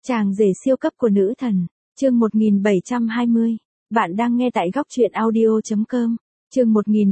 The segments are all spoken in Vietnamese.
Chàng rể siêu cấp của nữ thần, chương 1720. Bạn đang nghe tại góc truyện audio.com. Chương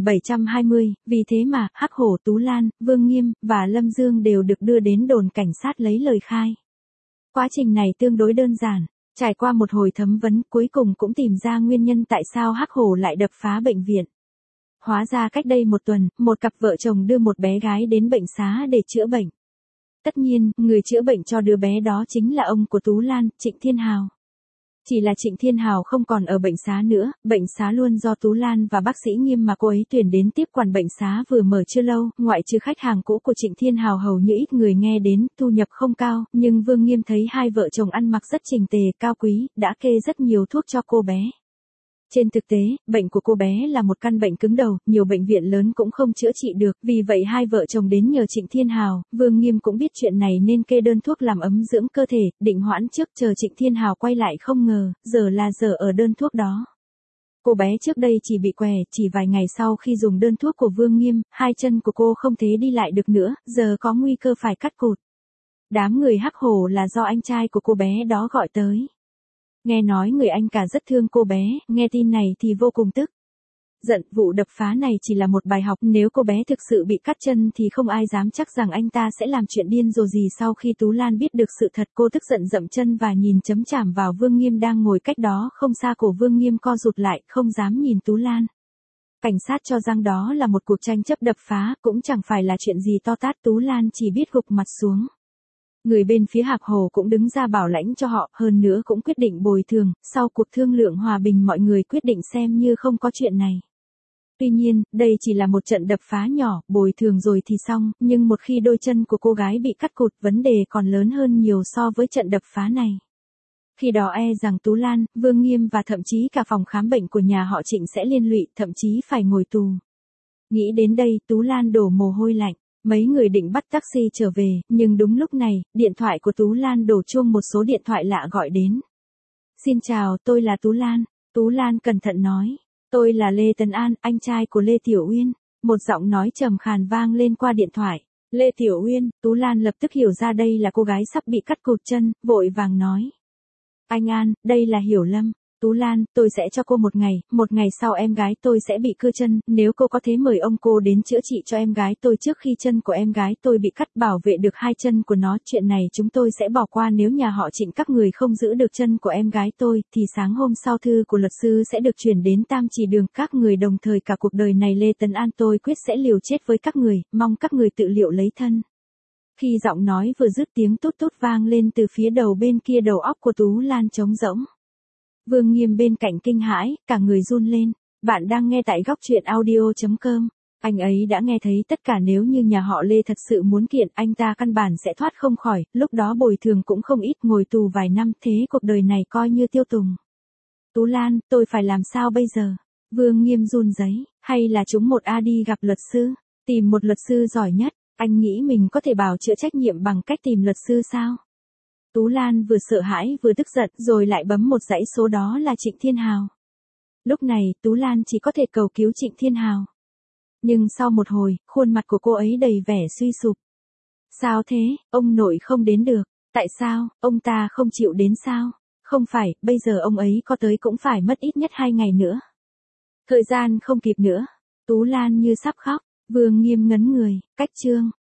1720, vì thế mà Hắc Hổ, Tú Lan, Vương Nghiêm và Lâm Dương đều được đưa đến đồn cảnh sát lấy lời khai. Quá trình này tương đối đơn giản, trải qua một hồi thẩm vấn cuối cùng cũng tìm ra nguyên nhân tại sao Hắc Hổ lại đập phá bệnh viện. Hóa ra cách đây một tuần, một cặp vợ chồng đưa một bé gái đến bệnh xá để chữa bệnh. Tất nhiên, người chữa bệnh cho đứa bé đó chính là ông của Tú Lan, Trịnh Thiên Hào. Chỉ là Trịnh Thiên Hào không còn ở bệnh xá nữa, bệnh xá luôn do Tú Lan và bác sĩ Nghiêm mà cô ấy tuyển đến tiếp quản bệnh xá vừa mở chưa lâu, ngoại trừ khách hàng cũ của Trịnh Thiên Hào hầu như ít người nghe đến, thu nhập không cao, nhưng Vương Nghiêm thấy hai vợ chồng ăn mặc rất chỉnh tề, cao quý, đã kê rất nhiều thuốc cho cô bé. Trên thực tế, bệnh của cô bé là một căn bệnh cứng đầu, nhiều bệnh viện lớn cũng không chữa trị được, vì vậy hai vợ chồng đến nhờ Trịnh Thiên Hào. Vương Nghiêm cũng biết chuyện này nên kê đơn thuốc làm ấm dưỡng cơ thể, định hoãn trước chờ Trịnh Thiên Hào quay lại, không ngờ, giờ là giờ ở đơn thuốc đó. Cô bé trước đây chỉ bị què, chỉ vài ngày sau khi dùng đơn thuốc của Vương Nghiêm, hai chân của cô không thể đi lại được nữa, giờ có nguy cơ phải cắt cụt. Đám người Hắc Hổ là do anh trai của cô bé đó gọi tới. Nghe nói người anh cả rất thương cô bé, nghe tin này thì vô cùng tức giận, vụ đập phá này chỉ là một bài học, nếu cô bé thực sự bị cắt chân thì không ai dám chắc rằng anh ta sẽ làm chuyện điên rồ gì. Sau khi Tú Lan biết được sự thật, cô tức giận dậm chân và nhìn chấm chảm vào Vương Nghiêm đang ngồi cách đó không xa. Cổ Vương Nghiêm co rụt lại, không dám nhìn Tú Lan. Cảnh sát cho rằng đó là một cuộc tranh chấp đập phá, cũng chẳng phải là chuyện gì to tát. Tú Lan chỉ biết gục mặt xuống. Người bên phía Hắc Hổ cũng đứng ra bảo lãnh cho họ, hơn nữa cũng quyết định bồi thường. Sau cuộc thương lượng hòa bình, mọi người quyết định xem như không có chuyện này. Tuy nhiên, đây chỉ là một trận đập phá nhỏ, bồi thường rồi thì xong, nhưng một khi đôi chân của cô gái bị cắt cụt, vấn đề còn lớn hơn nhiều so với trận đập phá này. Khi đó rằng Tú Lan, Vương Nghiêm và thậm chí cả phòng khám bệnh của nhà họ Trịnh sẽ liên lụy, thậm chí phải ngồi tù. Nghĩ đến đây, Tú Lan đổ mồ hôi lạnh. Mấy người định bắt taxi trở về, nhưng đúng lúc này, điện thoại của Tú Lan đổ chuông, một số điện thoại lạ gọi đến. Xin chào, tôi là Tú Lan. Tú Lan cẩn thận nói. Tôi là Lê Tấn An, anh trai của Lê Tiểu Uyên. Một giọng nói trầm khàn vang lên qua điện thoại. Lê Tiểu Uyên, Tú Lan lập tức hiểu ra đây là cô gái sắp bị cắt cụt chân, vội vàng nói. Anh An, đây là Hiểu Lâm. Tú Lan, tôi sẽ cho cô một ngày sau em gái tôi sẽ bị cưa chân, nếu cô có thể mời ông cô đến chữa trị cho em gái tôi trước khi chân của em gái tôi bị cắt, bảo vệ được hai chân của nó, chuyện này chúng tôi sẽ bỏ qua. Nếu nhà họ Trịnh các người không giữ được chân của em gái tôi, thì sáng hôm sau thư của luật sư sẽ được chuyển đến Tam Chỉ Đường các người, đồng thời cả cuộc đời này Lê Tấn An tôi quyết sẽ liều chết với các người, mong các người tự liệu lấy thân. Khi giọng nói vừa dứt, tiếng tút tút vang lên từ phía đầu bên kia, đầu óc của Tú Lan trống rỗng. Vương Nghiêm bên cạnh kinh hãi, cả người run lên. Bạn đang nghe tại góc truyện audio.com. Anh ấy đã nghe thấy tất cả, nếu như nhà họ Lê thật sự muốn kiện, anh ta căn bản sẽ thoát không khỏi, lúc đó bồi thường cũng không ít, ngồi tù vài năm, thế cuộc đời này coi như tiêu tùng. Tú Lan, tôi phải làm sao bây giờ? Vương Nghiêm run rẩy. Hay là chúng một đi gặp luật sư, tìm một luật sư giỏi nhất. Anh nghĩ mình có thể bào chữa trách nhiệm bằng cách tìm luật sư sao? Tú Lan vừa sợ hãi vừa tức giận, rồi lại bấm một dãy số, đó là Trịnh Thiên Hào. Lúc này, Tú Lan chỉ có thể cầu cứu Trịnh Thiên Hào. Nhưng sau một hồi, khuôn mặt của cô ấy đầy vẻ suy sụp. Sao thế, ông nội không đến được? Tại sao, ông ta không chịu đến sao? Không phải, bây giờ ông ấy có tới cũng phải mất ít nhất 2 ngày nữa. Thời gian không kịp nữa. Tú Lan như sắp khóc. Vương Nghiêm ngấn người, cách chương.